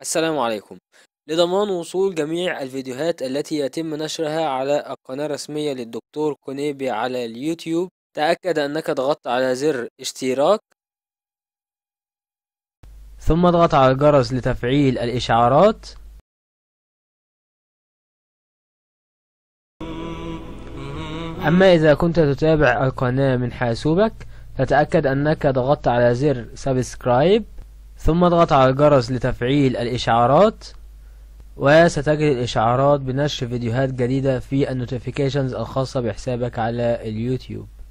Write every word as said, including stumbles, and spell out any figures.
السلام عليكم. لضمان وصول جميع الفيديوهات التي يتم نشرها على القناة الرسمية للدكتور كونيبي على اليوتيوب، تأكد أنك ضغطت على زر اشتراك، ثم اضغط على الجرس لتفعيل الإشعارات. أما إذا كنت تتابع القناة من حاسوبك فتأكد أنك ضغطت على زر سبسكرايب، ثم اضغط على الجرس لتفعيل الإشعارات، وستجد الإشعارات بنشر فيديوهات جديدة في النوتيفيكيشنز الخاصة بحسابك على اليوتيوب.